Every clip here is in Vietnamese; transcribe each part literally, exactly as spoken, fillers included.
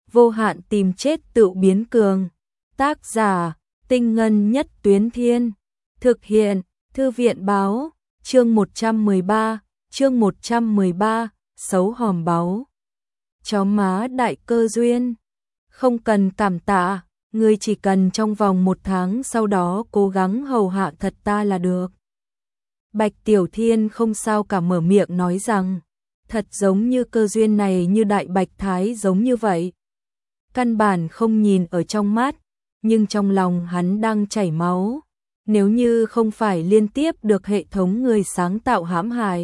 vô hạn tìm chết tự biến cường. Tác giả, Tinh Ngân Nhất Tuyến Thiên. Thực hiện, Thư viện Báo. Chương một trăm mười ba, chương một trăm mười ba, xấu hòm báu. Chó má đại cơ duyên. Không cần cảm tạ, ngươi chỉ cần trong vòng một tháng sau đó cố gắng hầu hạ thật ta là được. Bạch Tiểu Thiên không sao cả mở miệng nói rằng, thật giống như cơ duyên này như đại bạch thái giống như vậy. Căn bản không nhìn ở trong mắt, nhưng trong lòng hắn đang chảy máu. Nếu như không phải liên tiếp được hệ thống người sáng tạo hãm hại,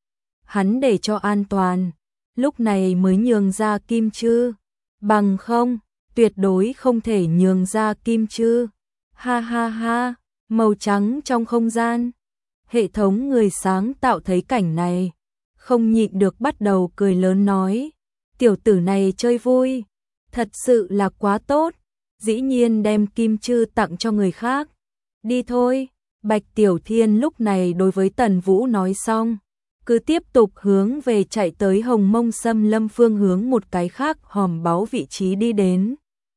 hắn để cho an toàn, lúc này mới nhường ra kim chư. Bằng không, tuyệt đối không thể nhường ra kim chư. Ha ha ha, màu trắng trong không gian. Hệ thống người sáng tạo thấy cảnh này, không nhịn được bắt đầu cười lớn nói, tiểu tử này chơi vui, thật sự là quá tốt, dĩ nhiên đem kim chư tặng cho người khác. Đi thôi, Bạch Tiểu Thiên lúc này đối với Tần Vũ nói xong, cứ tiếp tục hướng về chạy tới Hồng Mông Xâm Lâm phương hướng một cái khác hòm báu vị trí đi đến.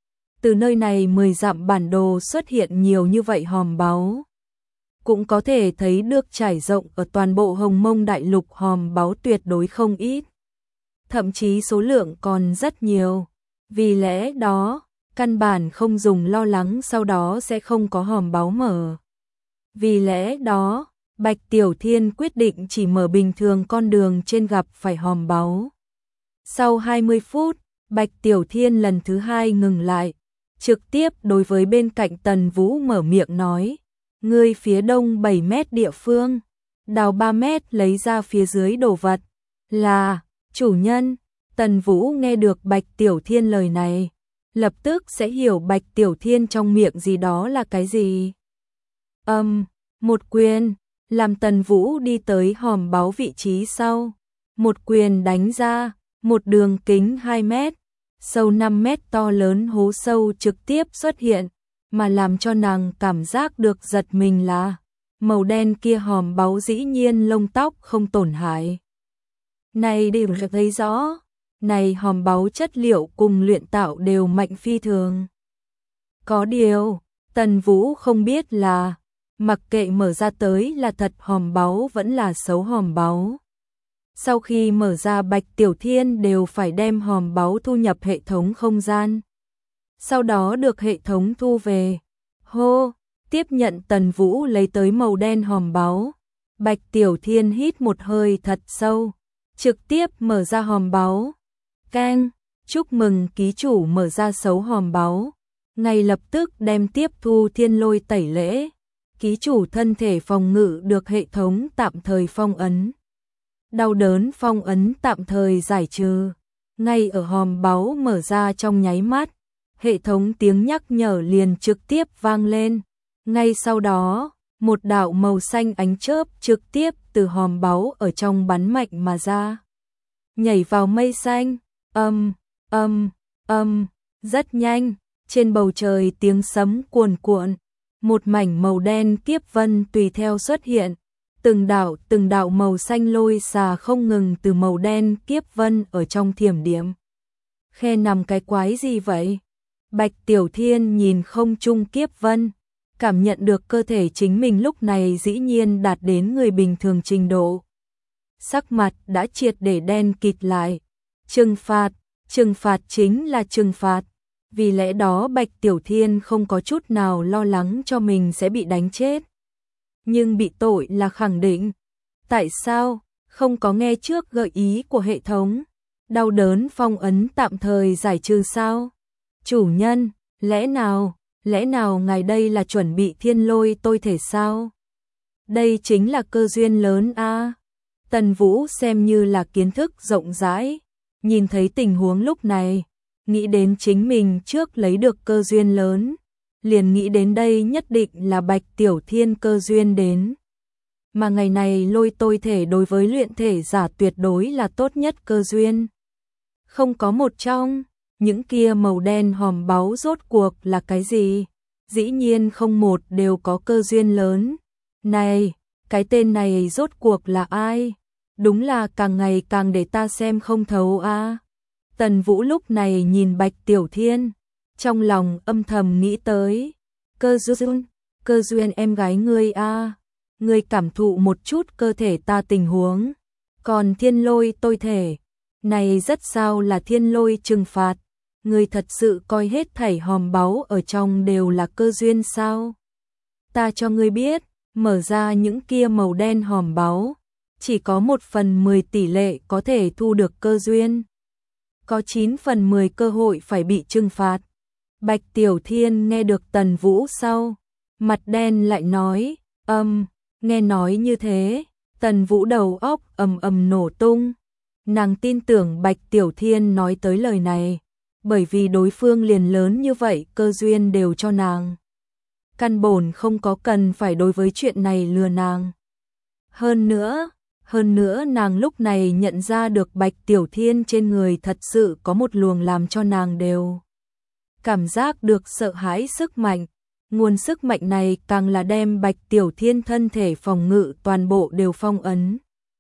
Từ nơi này mười dặm bản đồ xuất hiện nhiều như vậy hòm báu. Cũng có thể thấy được trải rộng ở toàn bộ Hồng Mông Đại Lục hòm báu tuyệt đối không ít. Thậm chí số lượng còn rất nhiều. Vì lẽ đó, căn bản không dùng lo lắng sau đó sẽ không có hòm báu mở. Vì lẽ đó, Bạch Tiểu Thiên quyết định chỉ mở bình thường con đường trên gặp phải hòm báu. Sau hai mươi phút, Bạch Tiểu Thiên lần thứ hai ngừng lại, trực tiếp đối với bên cạnh Tần Vũ mở miệng nói, ngươi phía đông bảy mét địa phương, đào ba mét lấy ra phía dưới đồ vật. Là, chủ nhân. Tần Vũ nghe được Bạch Tiểu Thiên lời này, lập tức sẽ hiểu Bạch Tiểu Thiên trong miệng gì đó là cái gì. Âm, um, một quyền, làm Tần Vũ đi tới hòm báu vị trí sau. Một quyền đánh ra, một đường kính hai mét, sâu năm mét to lớn hố sâu trực tiếp xuất hiện, mà làm cho nàng cảm giác được giật mình là màu đen kia hòm báu dĩ nhiên lông tóc không tổn hại. Này đều được thấy rõ, này hòm báu chất liệu cùng luyện tạo đều mạnh phi thường. Có điều, Tần Vũ không biết là, mặc kệ mở ra tới là thật hòm báu vẫn là xấu hòm báu. Sau khi mở ra Bạch Tiểu Thiên đều phải đem hòm báu thu nhập hệ thống không gian. Sau đó được hệ thống thu về. Hô, tiếp nhận Tần Vũ lấy tới màu đen hòm báu. Bạch Tiểu Thiên hít một hơi thật sâu, trực tiếp mở ra hòm báu. Keng, chúc mừng ký chủ mở ra xấu hòm báu. Ngay lập tức đem tiếp thu thiên lôi tẩy lễ. Ký chủ thân thể phòng ngự được hệ thống tạm thời phong ấn. Đau đớn phong ấn tạm thời giải trừ. Ngay ở hòm báu mở ra trong nháy mắt, hệ thống tiếng nhắc nhở liền trực tiếp vang lên. Ngay sau đó, một đạo màu xanh ánh chớp trực tiếp từ hòm báu ở trong bắn mạnh mà ra. Nhảy vào mây xanh, âm, âm, âm, rất nhanh, trên bầu trời tiếng sấm cuồn cuộn, một mảnh màu đen kiếp vân tùy theo xuất hiện. Từng đạo từng đạo màu xanh lôi xà không ngừng từ màu đen kiếp vân ở trong thiểm điểm. Khe nằm cái quái gì vậy? Bạch Tiểu Thiên nhìn không trung kiếp vân, cảm nhận được cơ thể chính mình lúc này dĩ nhiên đạt đến người bình thường trình độ. Sắc mặt đã triệt để đen kịt lại. Trừng phạt, trừng phạt chính là trừng phạt. Vì lẽ đó Bạch Tiểu Thiên không có chút nào lo lắng cho mình sẽ bị đánh chết. Nhưng bị tội là khẳng định. Tại sao không có nghe trước gợi ý của hệ thống? Đau đớn phong ấn tạm thời giải trừ sao? Chủ nhân, lẽ nào, lẽ nào ngài đây là chuẩn bị thiên lôi tôi thể sao? Đây chính là cơ duyên lớn a. À? Tần Vũ xem như là kiến thức rộng rãi, nhìn thấy tình huống lúc này, nghĩ đến chính mình trước lấy được cơ duyên lớn, liền nghĩ đến đây nhất định là Bạch Tiểu Thiên cơ duyên đến. Mà ngày này lôi tôi thể đối với luyện thể giả tuyệt đối là tốt nhất cơ duyên. Không có một trong, những kia màu đen hòm báu rốt cuộc là cái gì? Dĩ nhiên không một đều có cơ duyên lớn. Này, cái tên này rốt cuộc là ai? Đúng là càng ngày càng để ta xem không thấu a. À. Tần Vũ lúc này nhìn Bạch Tiểu Thiên, trong lòng âm thầm nghĩ tới, cơ duyên, cơ duyên em gái ngươi a, ngươi cảm thụ một chút cơ thể ta tình huống, còn thiên lôi tôi thể, này rất sao là thiên lôi trừng phạt, ngươi thật sự coi hết thảy hòm báu ở trong đều là cơ duyên sao? Ta cho ngươi biết, mở ra những kia màu đen hòm báu, chỉ có một phần mười tỷ lệ có thể thu được cơ duyên. Có chín phần mười cơ hội phải bị trừng phạt. Bạch Tiểu Thiên nghe được Tần Vũ sau, mặt đen lại nói, âm, nghe nói như thế, Tần Vũ đầu óc ầm ầm nổ tung. Nàng tin tưởng Bạch Tiểu Thiên nói tới lời này, bởi vì đối phương liền lớn như vậy cơ duyên đều cho nàng. Căn bổn không có cần phải đối với chuyện này lừa nàng. Hơn nữa, hơn nữa nàng lúc này nhận ra được Bạch Tiểu Thiên trên người thật sự có một luồng làm cho nàng đều cảm giác được sợ hãi sức mạnh. Nguồn sức mạnh này càng là đem Bạch Tiểu Thiên thân thể phòng ngự toàn bộ đều phong ấn.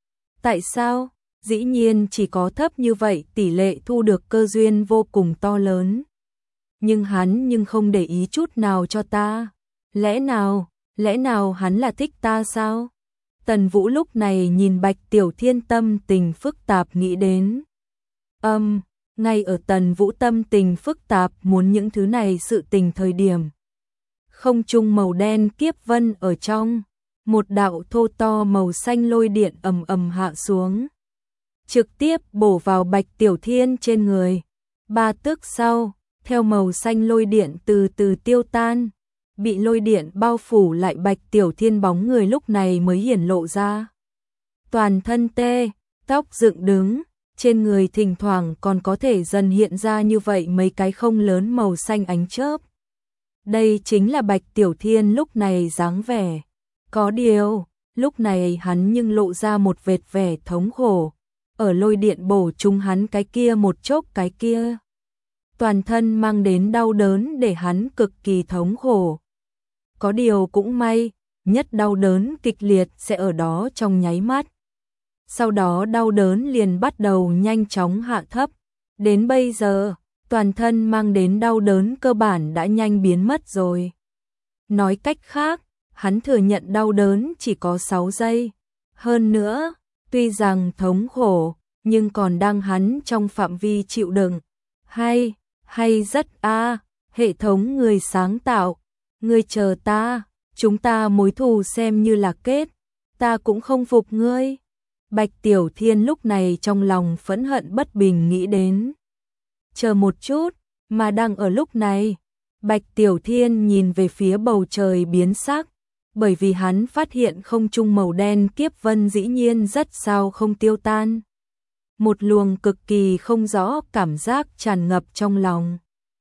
Tại sao? Dĩ nhiên chỉ có thấp như vậy tỷ lệ thu được cơ duyên vô cùng to lớn. Nhưng hắn nhưng không để ý chút nào cho ta. Lẽ nào, lẽ nào hắn là thích ta sao? Tần Vũ lúc này nhìn Bạch Tiểu Thiên tâm tình phức tạp nghĩ đến. Âm, um, ngay ở Tần Vũ tâm tình phức tạp muốn những thứ này sự tình thời điểm. Không trung màu đen kiếp vân ở trong, một đạo thô to màu xanh lôi điện ầm ầm hạ xuống. Trực tiếp bổ vào Bạch Tiểu Thiên trên người. Ba tức sau, theo màu xanh lôi điện từ từ tiêu tan, bị lôi điện bao phủ lại Bạch Tiểu Thiên bóng người lúc này mới hiển lộ ra. Toàn thân tê, tóc dựng đứng, trên người thỉnh thoảng còn có thể dần hiện ra như vậy mấy cái không lớn màu xanh ánh chớp. Đây chính là Bạch Tiểu Thiên lúc này dáng vẻ. Có điều, lúc này hắn nhưng lộ ra một vệt vẻ thống khổ. Ở lôi điện bổ trúng hắn cái kia một chốc cái kia. Toàn thân mang đến đau đớn để hắn cực kỳ thống khổ. Có điều cũng may, nhất đau đớn kịch liệt sẽ ở đó trong nháy mắt. Sau đó đau đớn liền bắt đầu nhanh chóng hạ thấp. Đến bây giờ, toàn thân mang đến đau đớn cơ bản đã nhanh biến mất rồi. Nói cách khác, hắn thừa nhận đau đớn chỉ có sáu giây. Hơn nữa, tuy rằng thống khổ, nhưng còn đang hắn trong phạm vi chịu đựng. Hay, hay rất a, à, hệ thống người sáng tạo, ngươi chờ ta, chúng ta mối thù xem như là kết, ta cũng không phục ngươi. Bạch Tiểu Thiên lúc này trong lòng phẫn hận bất bình nghĩ đến. Chờ một chút, mà đang ở lúc này, Bạch Tiểu Thiên nhìn về phía bầu trời biến sắc, bởi vì hắn phát hiện không trung màu đen kiếp vân dĩ nhiên rất sao không tiêu tan. Một luồng cực kỳ không rõ cảm giác tràn ngập trong lòng.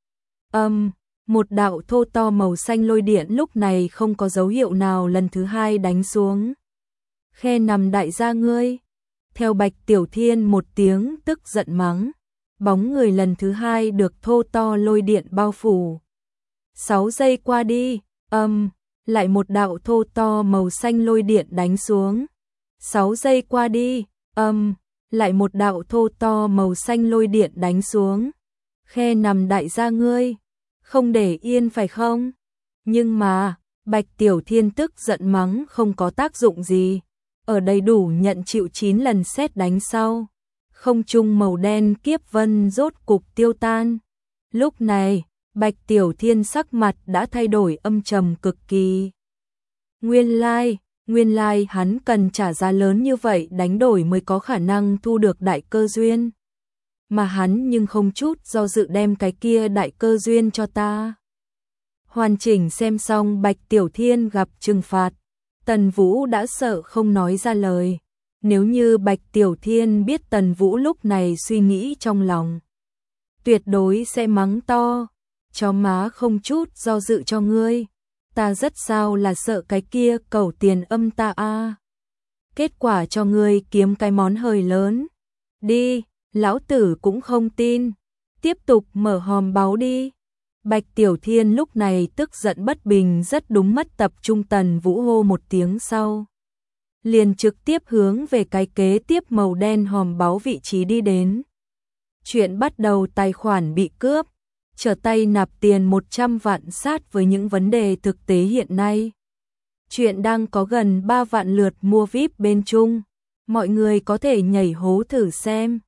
Âm, um, một đạo thô to màu xanh lôi điện lúc này không có dấu hiệu nào lần thứ hai đánh xuống. Khe nằm đại gia ngươi. Theo Bạch Tiểu Thiên một tiếng tức giận mắng, bóng người lần thứ hai được thô to lôi điện bao phủ. Sáu giây qua đi, âm, um, lại một đạo thô to màu xanh lôi điện đánh xuống. Sáu giây qua đi, âm, um, lại một đạo thô to màu xanh lôi điện đánh xuống. Khe nằm đại gia ngươi, không để yên phải không? Nhưng mà, Bạch Tiểu Thiên tức giận mắng không có tác dụng gì. Ở đầy đủ nhận chịu chín lần sét đánh sau, không trung màu đen kiếp vân rốt cục tiêu tan. Lúc này, Bạch Tiểu Thiên sắc mặt đã thay đổi âm trầm cực kỳ. Nguyên lai, nguyên lai hắn cần trả giá lớn như vậy đánh đổi mới có khả năng thu được đại cơ duyên. Mà hắn nhưng không chút do dự đem cái kia đại cơ duyên cho ta. Hoàn chỉnh xem xong Bạch Tiểu Thiên gặp trừng phạt, Tần Vũ đã sợ không nói ra lời. Nếu như Bạch Tiểu Thiên biết Tần Vũ lúc này suy nghĩ trong lòng, tuyệt đối sẽ mắng to, chó má không chút do dự cho ngươi. Ta rất sao là sợ cái kia cẩu tiền âm ta a. À. Kết quả cho ngươi kiếm cái món hời lớn. Đi, lão tử cũng không tin. Tiếp tục mở hòm báu đi. Bạch Tiểu Thiên lúc này tức giận bất bình rất đúng mất tập trung. Tần Vũ hô một tiếng sau, liền trực tiếp hướng về cái kế tiếp màu đen hòm báu vị trí đi đến. Chuyện bắt đầu tài khoản bị cướp, trở tay nạp tiền một trăm vạn sát với những vấn đề thực tế hiện nay. Chuyện đang có gần ba vạn lượt mua vi ai pi bên Trung, mọi người có thể nhảy hố thử xem.